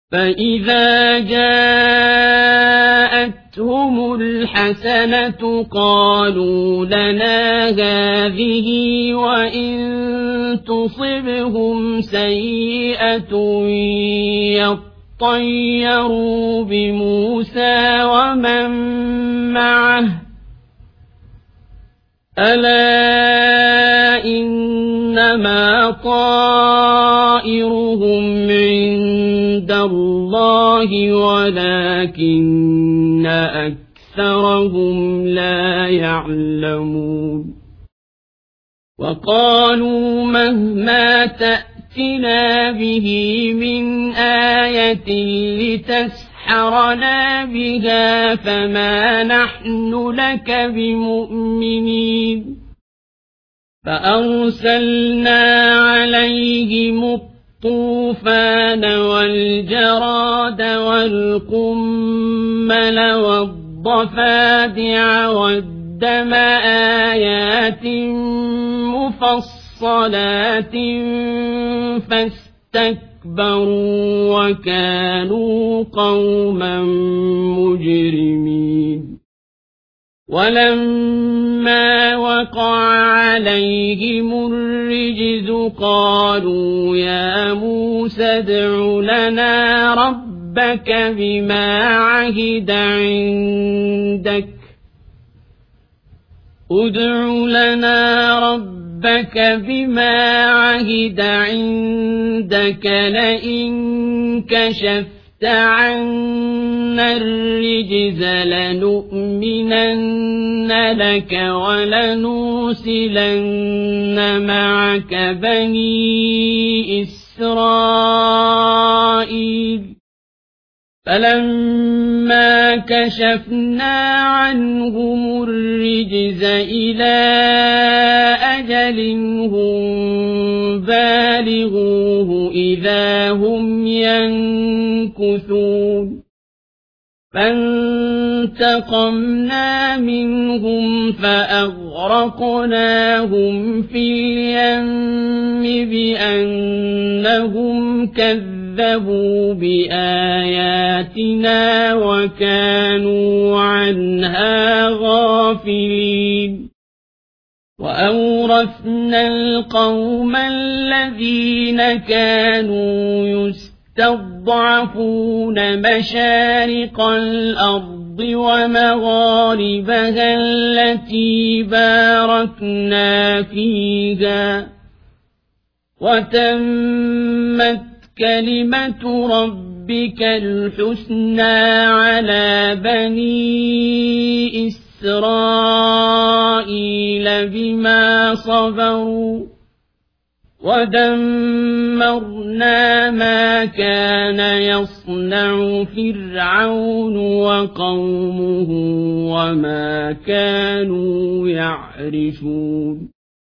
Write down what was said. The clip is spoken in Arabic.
فإذا جاءتهم الحسنة قالوا لنا هذه وإن تصبهم سيئة يطيروا بموسى ومن معه ألا إنما طائرهم عند الله ولكن أكثرهم لا يعلمون وقالوا مهما تأتنا به من آية لتسحرنا بها فما نحن لك بمؤمنين فأرسلنا عليهم الطوفان والجراد والقمل والضفادع والدم آيات مفصلات فاستكبروا وكانوا قوما مجرمين ولما وقع عليهم الرجز قالوا يا موسى ادع لنا ربك بما عهد عندك لئن كشفت عنا الرجز لنؤمنن لك ولنرسلن معك بني إسرائيل فلما كشفنا عنهم الرجز إلى أجل هم بالغوه إذا هم ينكثون فانتقمنا منهم فأغرقناهم في اليم بأنهم كذبوا بآياتنا وكانوا عنها غافلين وأورثنا القوم الذين كانوا يستضعفون مشارق الأرض ومغاربها التي باركنا فيها وتمت كلمة ربك الحسنى على بني إسرائيل بما صبروا ودمرنا ما كان يصنع فرعون وقومه وما كانوا يعرشون